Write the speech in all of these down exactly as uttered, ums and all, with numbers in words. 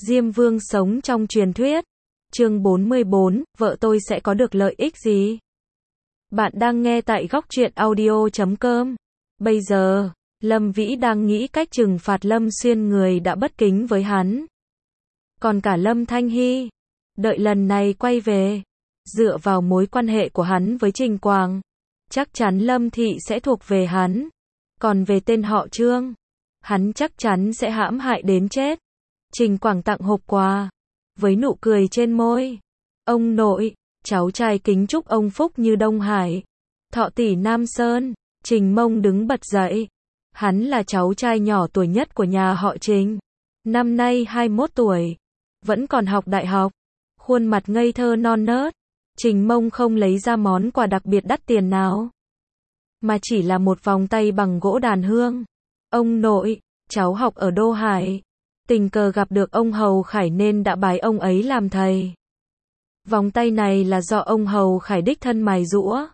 Diêm Vương sống trong truyền thuyết. Chương bốn mươi bốn, vợ tôi sẽ có được lợi ích gì? Bạn đang nghe tại góc truyện audio chấm com. Bây giờ, Lâm Vĩ đang nghĩ cách trừng phạt Lâm Xuyên, người đã bất kính với hắn. Còn cả Lâm Thanh Hy, đợi lần này quay về, dựa vào mối quan hệ của hắn với Trình Quảng, chắc chắn Lâm Thị sẽ thuộc về hắn. Còn về tên họ Trương, hắn chắc chắn sẽ hãm hại đến chết. Trình Quảng tặng hộp quà, với nụ cười trên môi. Ông nội, cháu trai kính chúc ông phúc như Đông Hải, thọ tỷ Nam Sơn. Trình Mông đứng bật dậy. Hắn là cháu trai nhỏ tuổi nhất của nhà họ Trình. Năm nay hai mươi mốt tuổi, vẫn còn học đại học. Khuôn mặt ngây thơ non nớt. Trình Mông không lấy ra món quà đặc biệt đắt tiền nào, mà chỉ là một vòng tay bằng gỗ đàn hương. Ông nội, cháu học ở Đô Hải, tình cờ gặp được ông Hầu Khải nên đã bái ông ấy làm thầy. Vòng tay này là do ông Hầu Khải đích thân mài giũa.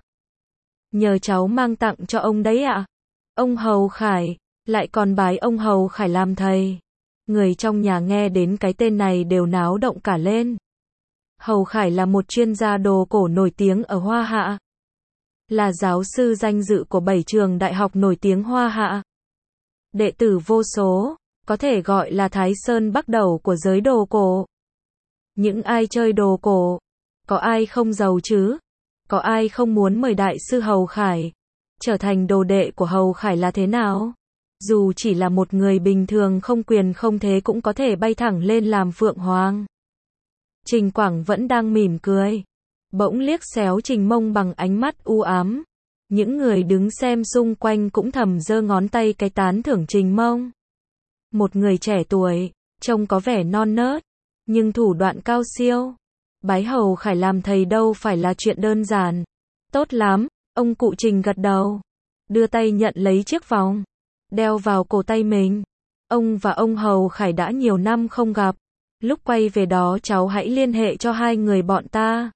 Nhờ cháu mang tặng cho ông đấy ạ. Ông Hầu Khải, lại còn bái ông Hầu Khải làm thầy. Người trong nhà nghe đến cái tên này đều náo động cả lên. Hầu Khải là một chuyên gia đồ cổ nổi tiếng ở Hoa Hạ. Là giáo sư danh dự của bảy trường đại học nổi tiếng Hoa Hạ. Đệ tử vô số, có thể gọi là Thái Sơn Bắc Đẩu của giới đồ cổ. Những ai chơi đồ cổ, có ai không giàu chứ? Có ai không muốn mời đại sư Hầu Khải trở thành đồ đệ của Hầu Khải là thế nào? Dù chỉ là một người bình thường không quyền không thế cũng có thể bay thẳng lên làm Phượng Hoàng. Trình Quảng vẫn đang mỉm cười, bỗng liếc xéo Trình Mông bằng ánh mắt u ám. Những người đứng xem xung quanh cũng thầm giơ ngón tay cái tán thưởng Trình Mông. Một người trẻ tuổi, trông có vẻ non nớt, nhưng thủ đoạn cao siêu. Bái Hầu Khải làm thầy đâu phải là chuyện đơn giản. Tốt lắm, ông cụ Trình gật đầu, đưa tay nhận lấy chiếc vòng, đeo vào cổ tay mình. Ông và ông Hầu Khải đã nhiều năm không gặp. Lúc quay về đó cháu hãy liên hệ cho hai người bọn ta,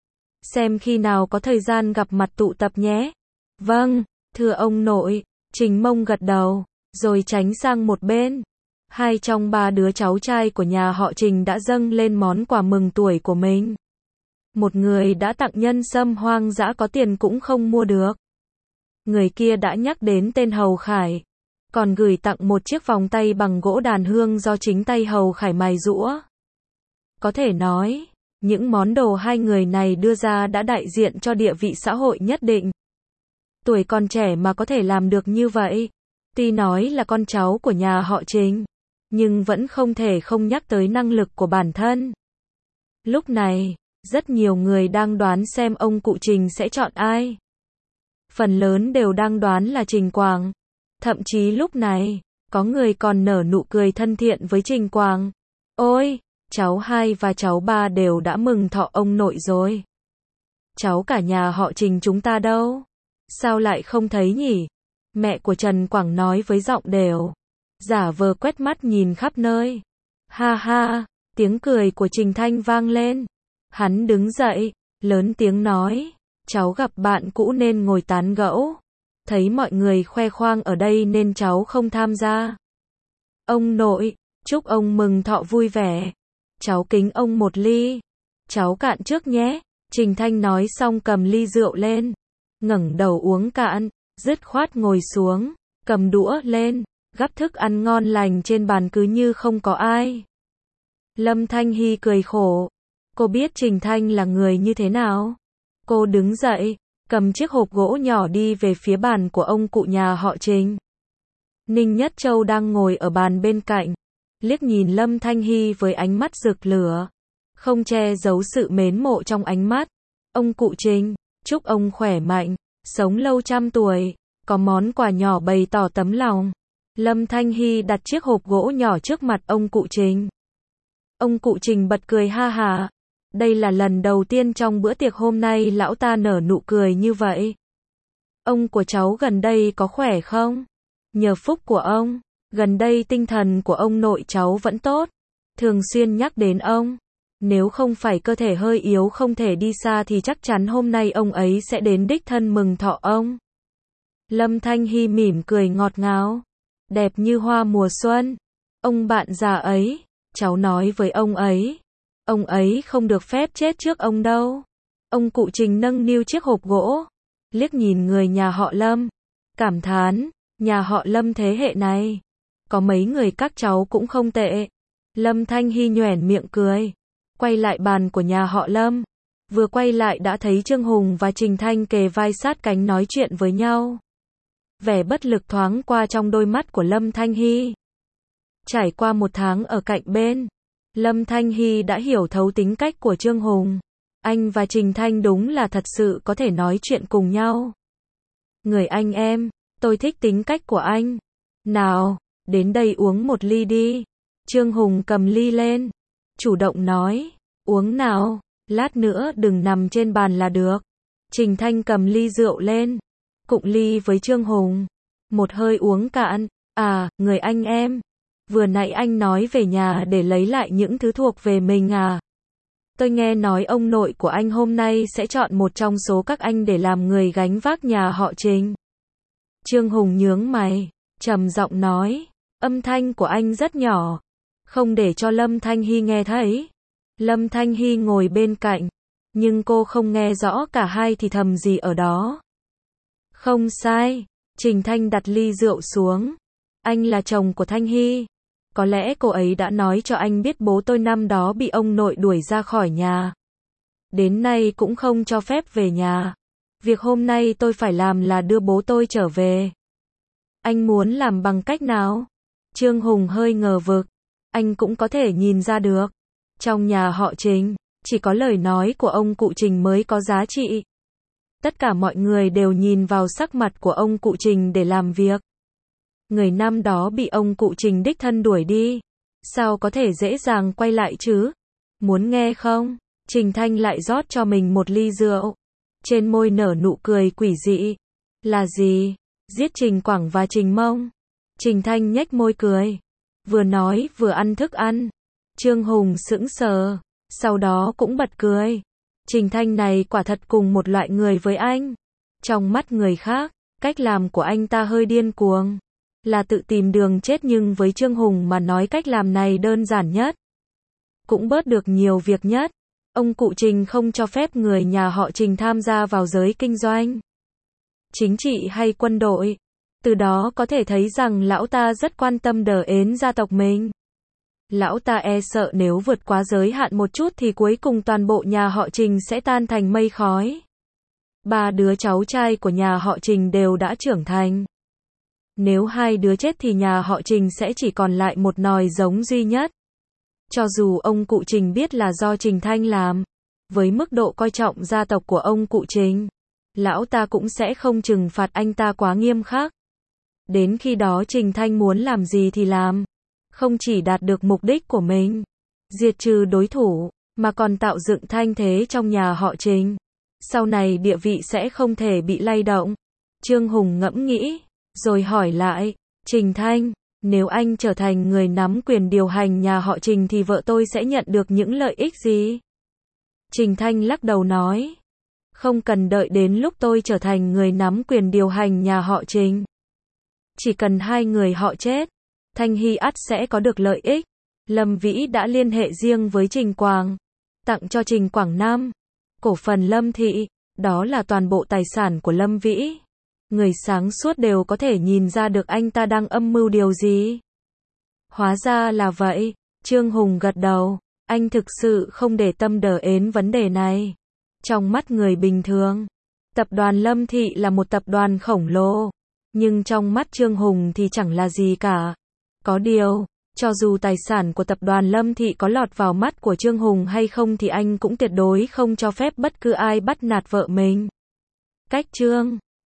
xem khi nào có thời gian gặp mặt tụ tập nhé. Vâng, thưa ông nội. Trình Mông gật đầu, rồi tránh sang một bên. Hai trong ba đứa cháu trai của nhà họ Trình đã dâng lên món quà mừng tuổi của mình. Một người đã tặng nhân sâm hoang dã có tiền cũng không mua được. Người kia đã nhắc đến tên Hầu Khải, còn gửi tặng một chiếc vòng tay bằng gỗ đàn hương do chính tay Hầu Khải mài giũa. Có thể nói, những món đồ hai người này đưa ra đã đại diện cho địa vị xã hội nhất định. Tuổi còn trẻ mà có thể làm được như vậy, tuy nói là con cháu của nhà họ Trình, nhưng vẫn không thể không nhắc tới năng lực của bản thân. Lúc này, rất nhiều người đang đoán xem ông cụ Trình sẽ chọn ai. Phần lớn đều đang đoán là Trình Quảng. Thậm chí lúc này, có người còn nở nụ cười thân thiện với Trình Quảng. Ôi, cháu hai và cháu ba đều đã mừng thọ ông nội rồi. Cháu cả nhà họ Trình chúng ta đâu? Sao lại không thấy nhỉ? Mẹ của Trần Quảng nói với giọng đều, giả vờ quét mắt nhìn khắp nơi. Ha ha, tiếng cười của Trình Thanh vang lên. Hắn đứng dậy, lớn tiếng nói, cháu gặp bạn cũ nên ngồi tán gẫu. Thấy mọi người khoe khoang ở đây nên cháu không tham gia. Ông nội, chúc ông mừng thọ vui vẻ. Cháu kính ông một ly. Cháu cạn trước nhé. Trình Thanh nói xong cầm ly rượu lên, ngẩng đầu uống cạn, dứt khoát ngồi xuống, cầm đũa lên, gắp thức ăn ngon lành trên bàn cứ như không có ai. Lâm Thanh Hy cười khổ. Cô biết Trình Thanh là người như thế nào. Cô đứng dậy, cầm chiếc hộp gỗ nhỏ đi về phía bàn của ông cụ nhà họ Trình. Ninh Nhất Châu đang ngồi ở bàn bên cạnh, liếc nhìn Lâm Thanh Hy với ánh mắt rực lửa, không che giấu sự mến mộ trong ánh mắt. Ông cụ Trình, chúc ông khỏe mạnh, sống lâu trăm tuổi, có món quà nhỏ bày tỏ tấm lòng. Lâm Thanh Hy đặt chiếc hộp gỗ nhỏ trước mặt ông cụ Trình. Ông cụ Trình bật cười ha hả. Đây là lần đầu tiên trong bữa tiệc hôm nay lão ta nở nụ cười như vậy. Ông của cháu gần đây có khỏe không? Nhờ phúc của ông, gần đây tinh thần của ông nội cháu vẫn tốt, thường xuyên nhắc đến ông. Nếu không phải cơ thể hơi yếu không thể đi xa thì chắc chắn hôm nay ông ấy sẽ đến đích thân mừng thọ ông. Lâm Thanh Hy mỉm cười ngọt ngào, đẹp như hoa mùa xuân. Ông bạn già ấy, Cháu nói với ông ấy. Ông ấy không được phép chết trước ông đâu. Ông cụ Trình nâng niu chiếc hộp gỗ, liếc nhìn người nhà họ Lâm, cảm thán, nhà họ Lâm thế hệ này, có mấy người các cháu cũng không tệ. Lâm Thanh Hy nhoẻn miệng cười, quay lại bàn của nhà họ Lâm, vừa quay lại đã thấy Trương Hùng và Trình Thanh kề vai sát cánh nói chuyện với nhau. Vẻ bất lực thoáng qua trong đôi mắt của Lâm Thanh Hy. Trải qua một tháng ở cạnh bên, Lâm Thanh Hy đã hiểu thấu tính cách của Trương Hùng. Anh và Trình Thanh đúng là thật sự có thể nói chuyện cùng nhau. Người anh em, tôi thích tính cách của anh. Nào, đến đây uống một ly đi. Trương Hùng cầm ly lên, chủ động nói, uống nào, lát nữa đừng nằm trên bàn là được. Trình Thanh cầm ly rượu lên, cụng ly với Trương Hùng. Một hơi uống cạn, à, người anh em, vừa nãy anh nói về nhà để lấy lại những thứ thuộc về mình à? Tôi nghe nói ông nội của anh hôm nay sẽ chọn một trong số các anh để làm người gánh vác nhà họ Trình. Trương Hùng nhướng mày, trầm giọng nói, âm thanh của anh rất nhỏ, không để cho Lâm Thanh Hy nghe thấy. Lâm Thanh Hy ngồi bên cạnh, nhưng cô không nghe rõ cả hai thì thầm gì ở đó. Không sai, Trình Thanh đặt ly rượu xuống. Anh là chồng của Thanh Hy. Có lẽ cô ấy đã nói cho anh biết bố tôi năm đó bị ông nội đuổi ra khỏi nhà. Đến nay cũng không cho phép về nhà. Việc hôm nay tôi phải làm là đưa bố tôi trở về. Anh muốn làm bằng cách nào? Trương Hùng hơi ngờ vực. Anh cũng có thể nhìn ra được. Trong nhà họ Trình, chỉ có lời nói của ông cụ Trình mới có giá trị. Tất cả mọi người đều nhìn vào sắc mặt của ông cụ Trình để làm việc. Người năm đó bị ông cụ Trình đích thân đuổi đi. Sao có thể dễ dàng quay lại chứ? Muốn nghe không? Trình Thanh lại rót cho mình một ly rượu. Trên môi nở nụ cười quỷ dị. Là gì? Giết Trình Quảng và Trình Mông. Trình Thanh nhếch môi cười. Vừa nói vừa ăn thức ăn. Trương Hùng sững sờ. Sau đó cũng bật cười. Trình Thanh này quả thật cùng một loại người với anh. Trong mắt người khác, cách làm của anh ta hơi điên cuồng. Là tự tìm đường chết, nhưng với Trương Hùng mà nói cách làm này đơn giản nhất. Cũng bớt được nhiều việc nhất. Ông cụ Trình không cho phép người nhà họ Trình tham gia vào giới kinh doanh, chính trị hay quân đội. Từ đó có thể thấy rằng lão ta rất quan tâm đờ ến gia tộc mình. Lão ta e sợ nếu vượt quá giới hạn một chút thì cuối cùng toàn bộ nhà họ Trình sẽ tan thành mây khói. Ba đứa cháu trai của nhà họ Trình đều đã trưởng thành. Nếu hai đứa chết thì nhà họ Trình sẽ chỉ còn lại một nòi giống duy nhất. Cho dù ông cụ Trình biết là do Trình Thanh làm, với mức độ coi trọng gia tộc của ông cụ Trình, lão ta cũng sẽ không trừng phạt anh ta quá nghiêm khắc. Đến khi đó Trình Thanh muốn làm gì thì làm. Không chỉ đạt được mục đích của mình, diệt trừ đối thủ, mà còn tạo dựng thanh thế trong nhà họ Trình. Sau này địa vị sẽ không thể bị lay động. Trương Hùng ngẫm nghĩ, rồi hỏi lại, Trình Thanh, nếu anh trở thành người nắm quyền điều hành nhà họ Trình thì vợ tôi sẽ nhận được những lợi ích gì? Trình Thanh lắc đầu nói, không cần đợi đến lúc tôi trở thành người nắm quyền điều hành nhà họ Trình. Chỉ cần hai người họ chết, Thanh Hy ắt sẽ có được lợi ích. Lâm Vĩ đã liên hệ riêng với Trình Quảng, tặng cho Trình Quảng Nam cổ phần Lâm Thị, đó là toàn bộ tài sản của Lâm Vĩ. Người sáng suốt đều có thể nhìn ra được anh ta đang âm mưu điều gì. Hóa ra là vậy, Trương Hùng gật đầu, anh thực sự không để tâm đờ ến vấn đề này. Trong mắt người bình thường, tập đoàn Lâm Thị là một tập đoàn khổng lồ, nhưng trong mắt Trương Hùng thì chẳng là gì cả. Có điều, cho dù tài sản của tập đoàn Lâm Thị có lọt vào mắt của Trương Hùng hay không thì anh cũng tuyệt đối không cho phép bất cứ ai bắt nạt vợ mình. Cách Trương